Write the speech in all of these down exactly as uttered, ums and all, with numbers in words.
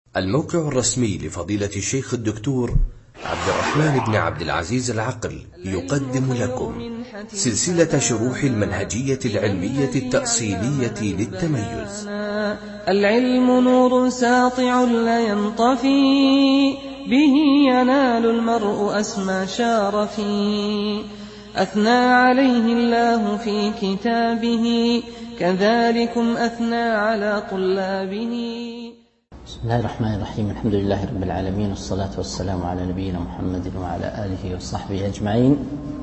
الموقع الرسمي لفضيلة الشيخ الدكتور عبد الرحمن بن عبد العزيز العقل يقدم لكم سلسلة شروح المنهجية العلمية التأصيلية للتميز. العلم نور ساطع لا ينطفي، به ينال المرء أسمى شارفي. أثنى عليه الله في كتابه، كذلكم أثنى على طلابه. بسم الله الرحمن الرحيم. الحمد لله رب العالمين، والصلاة والسلام على نبينا محمد وعلى آله وصحبه أجمعين.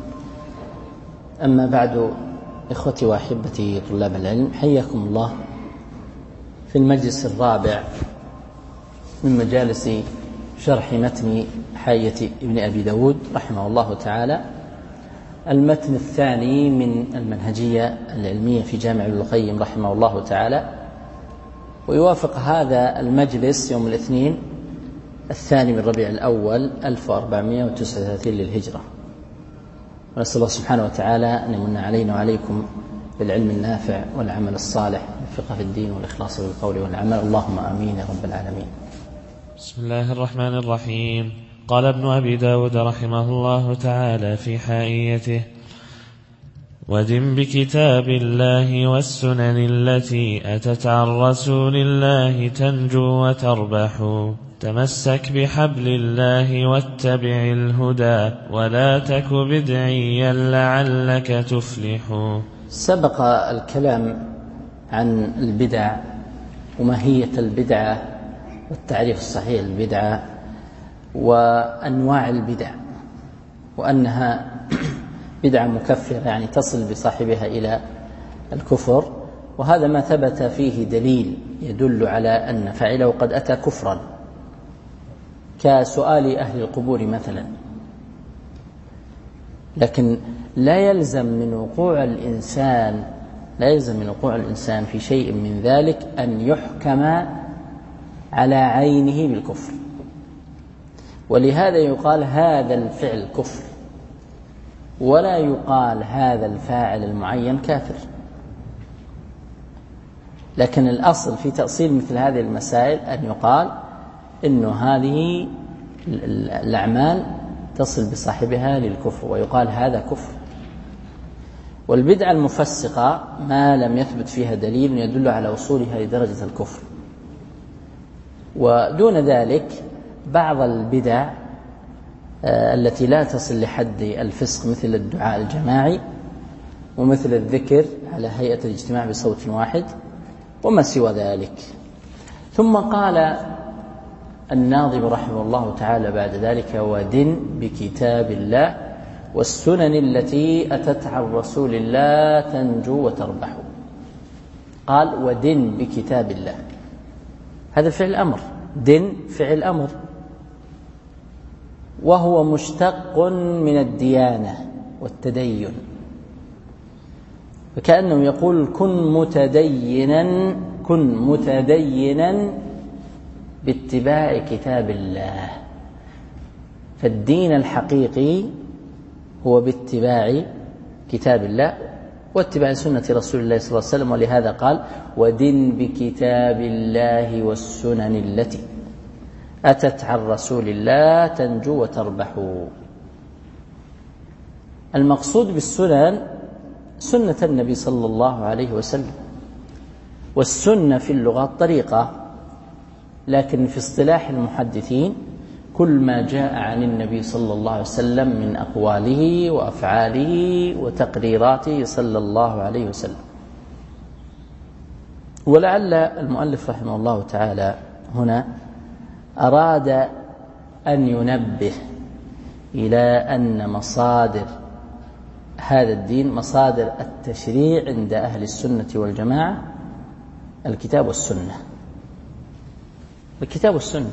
أما بعد، إخوتي وأحبتي طلاب العلم، حياكم الله في المجلس الرابع من مجالس شرح متن حاية ابن أبي داود رحمه الله تعالى، المتن الثاني من المنهجية العلمية في جامع ابن القيم رحمه الله تعالى. ويوافق هذا المجلس يوم الاثنين الثاني من ربيع الأول ألف وأربعمائة وتسعة وثلاثين للهجرة. ونسأل الله سبحانه وتعالى أن يمن علينا وعليكم بالعلم النافع والعمل الصالح والفقه في الدين والإخلاص بالقول والعمل، اللهم آمين يا رب العالمين. بسم الله الرحمن الرحيم. قال ابن أبي داود رحمه الله تعالى في حائيته: ودم بكتاب الله والسنن التي أتت عن رسول الله تنجو وتربح. تمسك بحبل الله واتبع الهدى، ولا تك بدعيا لعلك تفلح. سبق الكلام عن البدع وماهية البدعة والتعريف الصحيح للبدعة وأنواع البدع، وأنها بدعة مكفرة يعني تصل بصاحبها إلى الكفر، وهذا ما ثبت فيه دليل يدل على أن فاعله قد أتى كفرا، كسؤال أهل القبور مثلا. لكن لا يلزم من وقوع الإنسان لا يلزم من وقوع الإنسان في شيء من ذلك أن يحكم على عينه بالكفر، ولهذا يقال هذا الفعل كفر، ولا يقال هذا الفاعل المعين كافر. لكن الأصل في تأصيل مثل هذه المسائل أن يقال إن هذه الأعمال تصل بصاحبها للكفر، ويقال هذا كفر. والبدعة المفسقة ما لم يثبت فيها دليل يدل على وصولها لدرجة الكفر. ودون ذلك بعض البدع التي لا تصل لحد الفسق، مثل الدعاء الجماعي ومثل الذكر على هيئة الاجتماع بصوت واحد وما سوى ذلك. ثم قال الناظم رحمه الله تعالى بعد ذلك: ودن بكتاب الله والسنن التي أتت عن رسول الله تنجو وتربح. قال ودن بكتاب الله، هذا فعل أمر، دن فعل أمر، وهو مشتق من الديانة والتدين، فكأنه يقول كن متدينا كن متدينا باتباع كتاب الله. فالدين الحقيقي هو باتباع كتاب الله واتباع سنة رسول الله صلى الله عليه وسلم. ولهذا قال ودن بكتاب الله والسنن التي أتت عن رسول الله تنجو وتربح. المقصود بالسنن سنة النبي صلى الله عليه وسلم، والسنة في اللغة طريقة، لكن في اصطلاح المحدثين كل ما جاء عن النبي صلى الله عليه وسلم من أقواله وأفعاله وتقريراته صلى الله عليه وسلم. ولعل المؤلف رحمه الله تعالى هنا أراد أن ينبه إلى أن مصادر هذا الدين، مصادر التشريع عند أهل السنة والجماعة، الكتاب والسنة الكتاب والسنة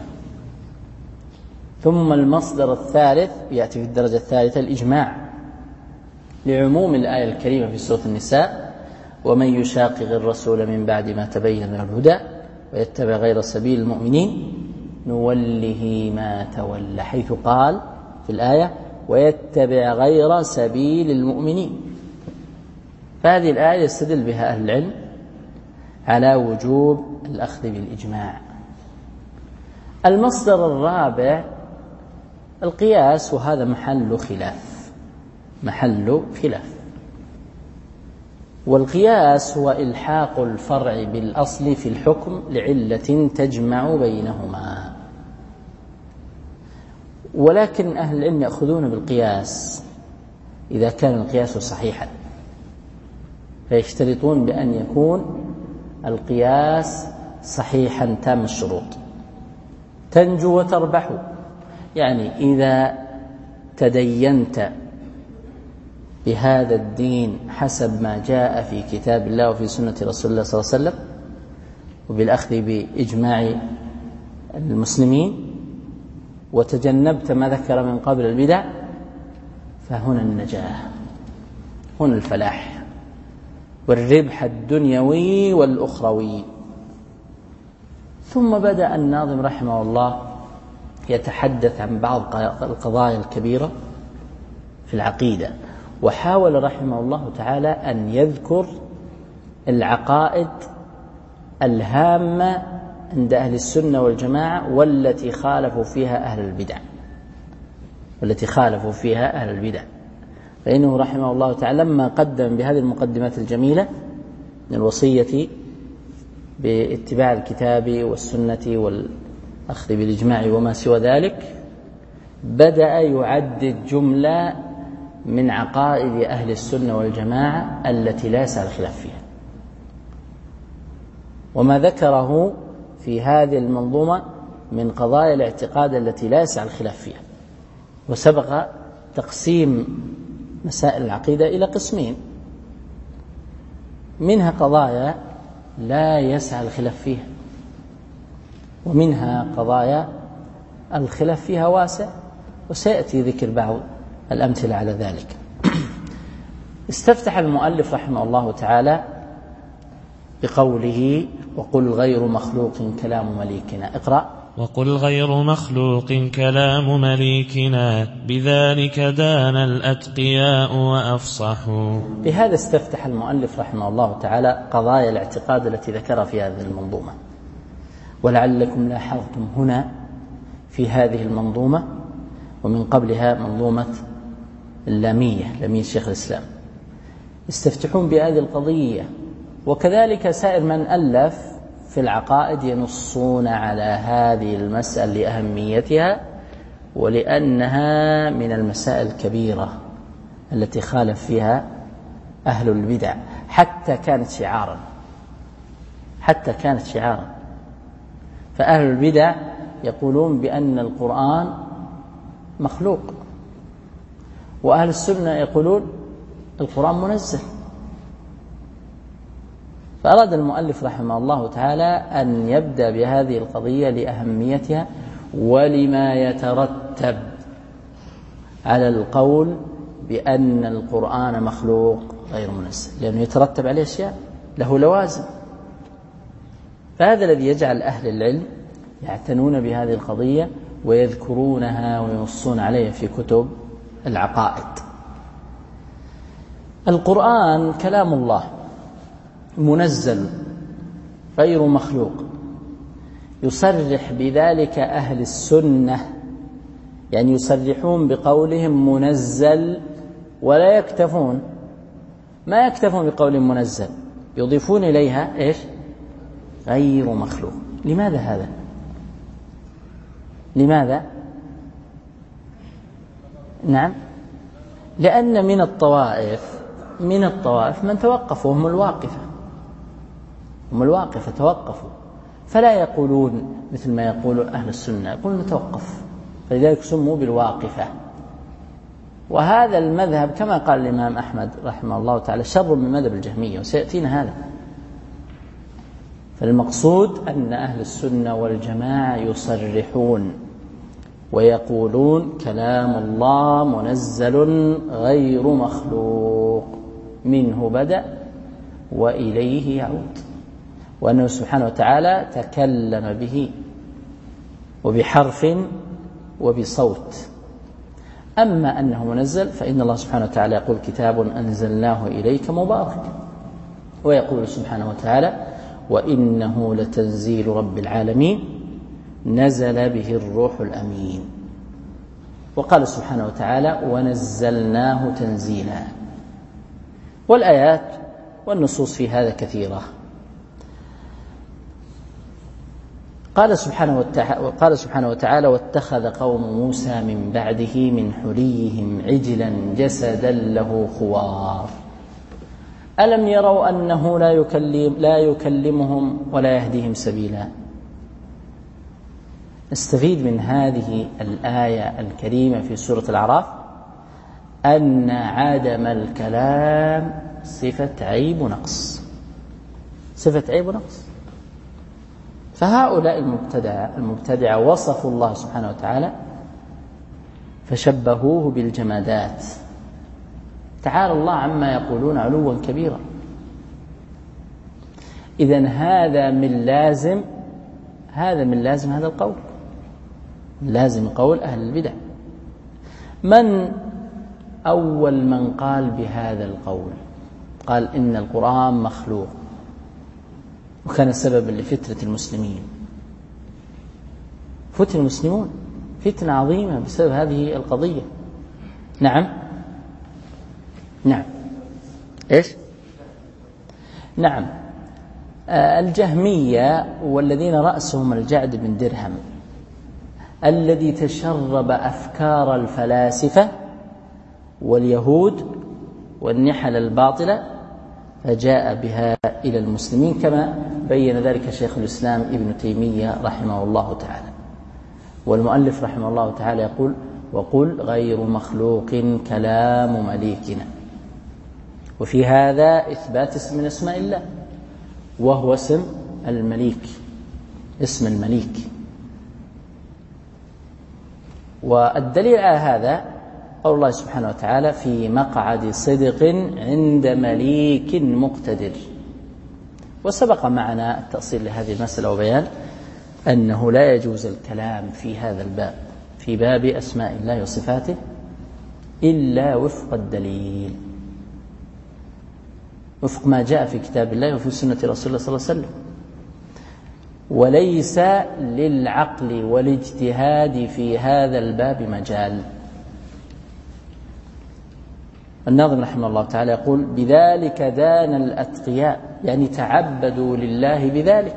ثم المصدر الثالث يأتي في الدرجة الثالثة الإجماع، لعموم الآية الكريمة في سورة النساء: ومن يشاقق الرسول من بعد ما تبين له الهدى ويتبع غير سبيل المؤمنين نوله ما تولى، حيث قال في الآية ويتبع غير سبيل المؤمنين. فهذه الآية يستدل بها أهل العلم على وجوب الأخذ بالإجماع. المصدر الرابع القياس، وهذا محل خلاف محل خلاف والقياس هو إلحاق الفرع بالأصل في الحكم لعلة تجمع بينهما. ولكن أهل العلم يأخذون بالقياس إذا كان القياس صحيحا، فيشترطون بأن يكون القياس صحيحا تام الشروط. تنجو وتربح، يعني إذا تدينت بهذا الدين حسب ما جاء في كتاب الله وفي سنة رسول الله صلى الله عليه وسلم وبالأخذ بإجماع المسلمين، وتجنبت ما ذكر من قبل البدع، فهنا النجاة، هنا الفلاح والربح الدنيوي والأخروي. ثم بدأ الناظم رحمه الله يتحدث عن بعض القضايا الكبيرة في العقيدة، وحاول رحمه الله تعالى أن يذكر العقائد الهامة عند أهل السنة والجماعة والتي خالفوا فيها أهل البدع والتي خالفوا فيها أهل البدع فإنه رحمه الله تعالى لما قدم بهذه المقدمات الجميلة من الوصية باتباع الكتاب والسنة والأخذ بالإجماع وما سوى ذلك، بدأ يعدد جملة من عقائد أهل السنة والجماعة التي لا يسع الخلاف فيها. وما ذكره في هذه المنظومة من قضايا الاعتقاد التي لا يسع الخلاف فيها. وسبق تقسيم مسائل العقيدة إلى قسمين، منها قضايا لا يسع الخلاف فيها، ومنها قضايا الخلاف فيها واسع، وسيأتي ذكر بعض الأمثلة على ذلك. استفتح المؤلف رحمه الله تعالى بقوله: وقل غير مخلوق كلام مليكنا. اقرأ. وقل غير مخلوق كلام مليكنا بذلك دان الأتقياء وأفصحوا. بهذا استفتح المؤلف رحمه الله تعالى قضايا الاعتقاد التي ذكرها في هذه المنظومة. ولعلكم لاحظتم هنا في هذه المنظومة ومن قبلها منظومة اللامية لامية شيخ الإسلام يستفتحون بهذه القضية، وكذلك سائر من ألف في العقائد ينصون على هذه المسألة لأهميتها ولأنها من المسائل الكبيرة التي خالف فيها أهل البدع، حتى كانت شعارا حتى كانت شعارا فأهل البدع يقولون بأن القرآن مخلوق، وأهل السنة يقولون القرآن منزل. فأراد المؤلف رحمه الله تعالى أن يبدأ بهذه القضية لأهميتها ولما يترتب على القول بأن القرآن مخلوق غير منزل، لأنه يترتب عليه أشياء له لوازم. فهذا الذي يجعل أهل العلم يعتنون بهذه القضية ويذكرونها وينصون عليها في كتب العقائد. القرآن كلام الله منزل غير مخلوق، يصرح بذلك أهل السنة، يعني يصرحون بقولهم منزل ولا يكتفون ما يكتفون بقولهم منزل، يضيفون إليها إيش؟ غير مخلوق. لماذا هذا؟ لماذا؟ نعم، لأن من الطوائف من الطوائف من توقفوا، هم الواقفة هم الواقفة توقفوا، فلا يقولون مثل ما يقول أهل السنة، يقولون نتوقف، فلذلك سموا بالواقفة. وهذا المذهب كما قال الإمام أحمد رحمه الله تعالى شر من مذهب الجهمية، وسيأتينا هذا. فالمقصود أن أهل السنة والجماعة يصرحون ويقولون كلام الله منزل غير مخلوق، منه بدأ وإليه يعود، وأنه سبحانه وتعالى تكلم به وبحرف وبصوت. أما أنه منزل فإن الله سبحانه وتعالى يقول كتاب أنزلناه إليك مبارك، ويقول سبحانه وتعالى وإنه لتنزيل رب العالمين نزل به الروح الأمين. وقال سبحانه وتعالى ونزلناه تنزيلا. والآيات والنصوص في هذا كثيرة. قال سبحانه وتعالى, قال سبحانه وتعالى واتخذ قوم موسى من بعده من حليهم عجلا جسدا له خوار ألم يروا أنه لا يكلم لا يكلمهم ولا يهديهم سبيلا. نستفيد من هذه الآية الكريمة في سورة الأعراف أن عدم الكلام صفة عيب ونقص، صفة عيب ونقص. فهؤلاء المبتدعة المبتدعة وصفوا الله سبحانه وتعالى فشبهوه بالجمادات. تعالى الله عما يقولون علوا كبيرا. إذن هذا من لازم هذا من لازم هذا القول، لازم قول أهل البدع. من أول من قال بهذا القول؟ قال إن القرآن مخلوق، وكان سببا لفتنة المسلمين. فتن المسلمون فتنة عظيمة بسبب هذه القضية. نعم نعم إيش نعم آه الجهمية والذين رأسهم الجعد بن درهم الذي تشرب أفكار الفلاسفة واليهود والنحل الباطلة فجاء بها إلى المسلمين، كما بين ذلك شيخ الإسلام ابن تيمية رحمه الله تعالى. والمؤلف رحمه الله تعالى يقول وقل غير مخلوق كلام مليكنا. وفي هذا إثبات اسم من اسماء الله وهو اسم المليك، اسم المليك. والدليل على هذا قول الله سبحانه وتعالى في مقعد صدق عند مليك مقتدر. وسبق معنا التأصيل لهذه المسألة وبيان أنه لا يجوز الكلام في هذا الباب، في باب أسماء الله وصفاته، إلا وفق الدليل، وفق ما جاء في كتاب الله وفي سنة رسول الله صلى الله عليه وسلم. وليس للعقل والاجتهاد في هذا الباب مجال. الناظم رحمه الله تعالى يقول بذلك دان الأتقياء، يعني تعبدوا لله بذلك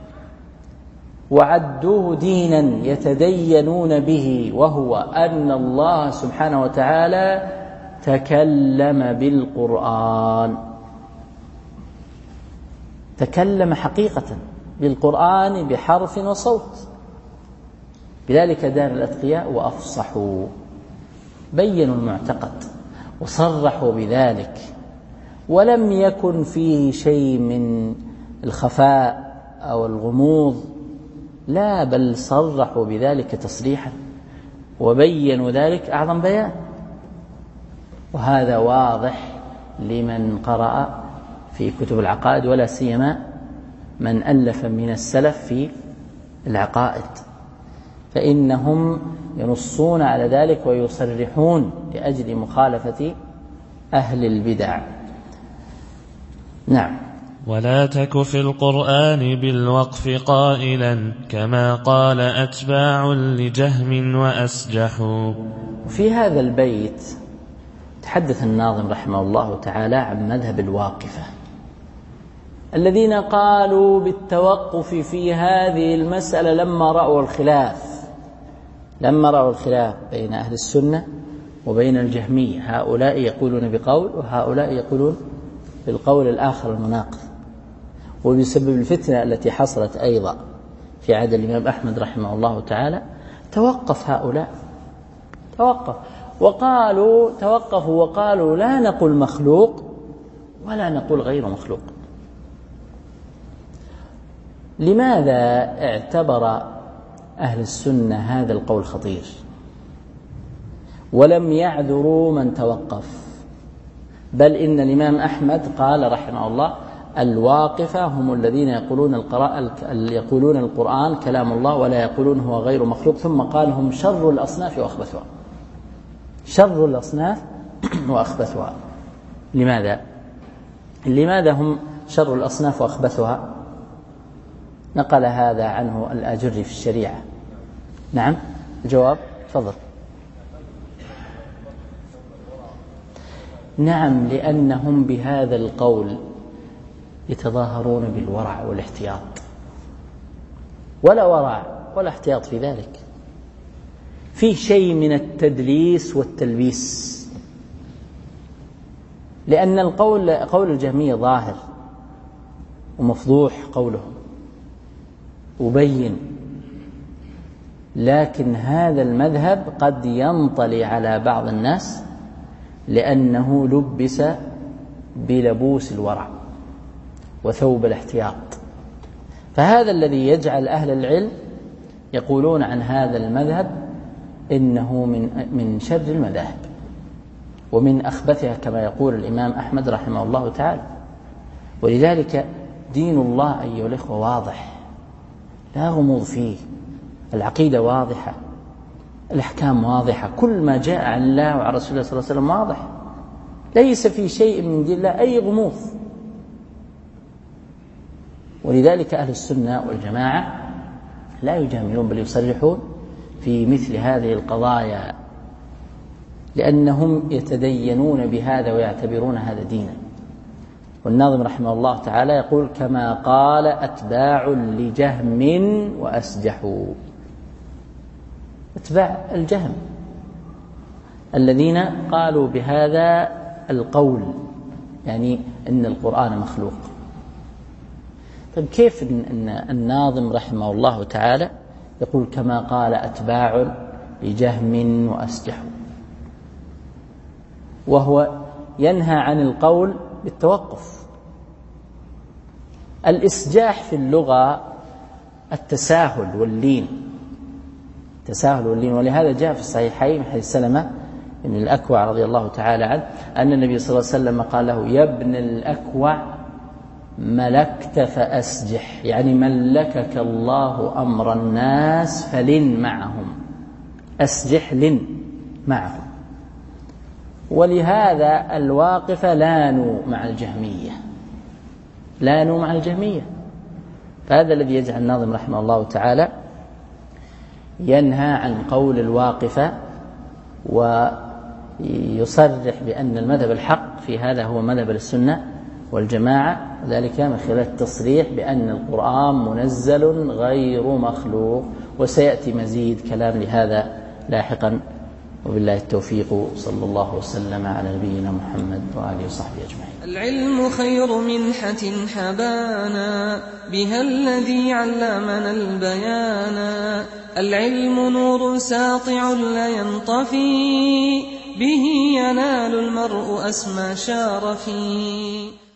وعدوه دينا يتدينون به، وهو أن الله سبحانه وتعالى تكلم بالقرآن، تكلم حقيقة بالقرآن بحرف وصوت. بذلك دان الأتقياء وأفصحوا، بينوا المعتقد وصرحوا بذلك، ولم يكن فيه شيء من الخفاء أو الغموض، لا بل صرحوا بذلك تصريحا وبينوا ذلك أعظم بيان. وهذا واضح لمن قرأ في كتب العقائد، ولا سيما من ألف من السلف في العقائد، فإنهم ينصون على ذلك ويصرحون لأجل مخالفة أهل البدع. نعم. ولا تك في القرآن بالوقف قائلا كما قال أتباع لجهم وأسجحوا. في هذا البيت تحدث الناظم رحمه الله تعالى عن مذهب الواقفة الذين قالوا بالتوقف في هذه المسألة لما رأوا الخلاف لما رأوا الخلاف بين أهل السنة وبين الجهمية. هؤلاء يقولون بقول وهؤلاء يقولون بالقول الآخر المناقض. وبسبب الفتنة التي حصلت أيضا في عهد الإمام أحمد رحمه الله تعالى توقف هؤلاء توقف وقالوا توقفوا وقالوا لا نقول مخلوق ولا نقول غير مخلوق. لماذا اعتبر أهل السنة هذا القول خطير ولم يعذروا من توقف؟ بل إن الإمام أحمد قال رحمه الله الواقفة هم الذين يقولون القراء يقولون القرآن كلام الله ولا يقولون هو غير مخلوق، ثم قال هم شر الأصناف وأخبثها، شر الأصناف وأخبثها. لماذا؟ لماذا هم شر الأصناف وأخبثها؟ نقل هذا عنه الآجري في الشريعة. نعم، الجواب تفضل. نعم، لأنهم بهذا القول يتظاهرون بالورع والاحتياط، ولا ورع ولا احتياط في ذلك، في شيء من التدليس والتلبيس، لأن القول قول الجهمية ظاهر ومفضوح قولهم وبين، لكن هذا المذهب قد ينطلي على بعض الناس لأنه لبس بلبوس الورع وثوب الاحتياط، فهذا الذي يجعل أهل العلم يقولون عن هذا المذهب إنه من من شر المذاهب ومن أخبثها كما يقول الإمام أحمد رحمه الله تعالى. ولذلك دين الله أيها الأخوة واضح لا غموض فيه، العقيدة واضحة، الأحكام واضحة، كل ما جاء عن الله وعن رسول الله صلى الله عليه وسلم واضح، ليس في شيء من دين الله أي غموض. ولذلك أهل السنة والجماعة لا يجاملون بل يصرحون في مثل هذه القضايا، لأنهم يتدينون بهذا ويعتبرون هذا دينا. والناظم رحمه الله تعالى يقول: كما قال أتباع لجهم وأسجحوا. أتباع الجهم الذين قالوا بهذا القول، يعني أن القرآن مخلوق. طيب كيف أن الناظم رحمه الله تعالى يقول كما قال أتباع لجهم وأسجحوا، وهو ينهى عن القول بالتوقف؟ الإسجاح في اللغة التساهل واللين، التساهل واللين. ولهذا جاء في الصحيحين من حديث سلمة بن الأكوع رضي الله تعالى عنه أن النبي صلى الله عليه وسلم قال له: يا ابن الأكوع ملكت فأسجح، يعني ملكك الله أمر الناس فلن معهم، أسجح لن معهم. ولهذا الواقفة لانوا مع الجهمية، لانوا مع الجهمية. فهذا الذي يجعل الناظم رحمه الله تعالى ينهى عن قول الواقفة ويصرح بأن المذهب الحق في هذا هو مذهب السنة والجماعة، ذلك من خلال التصريح بأن القرآن منزل غير مخلوق. وسيأتي مزيد كلام لهذا لاحقا، وبالله التوفيق، صلى الله وسلم على نبينا محمد وآله وصحبه أجمعين. العلم خير منحة حبانا بها الذي علمنا البيانا، العلم نور ساطع لا ينطفي به ينال المرء أسمى شارفي.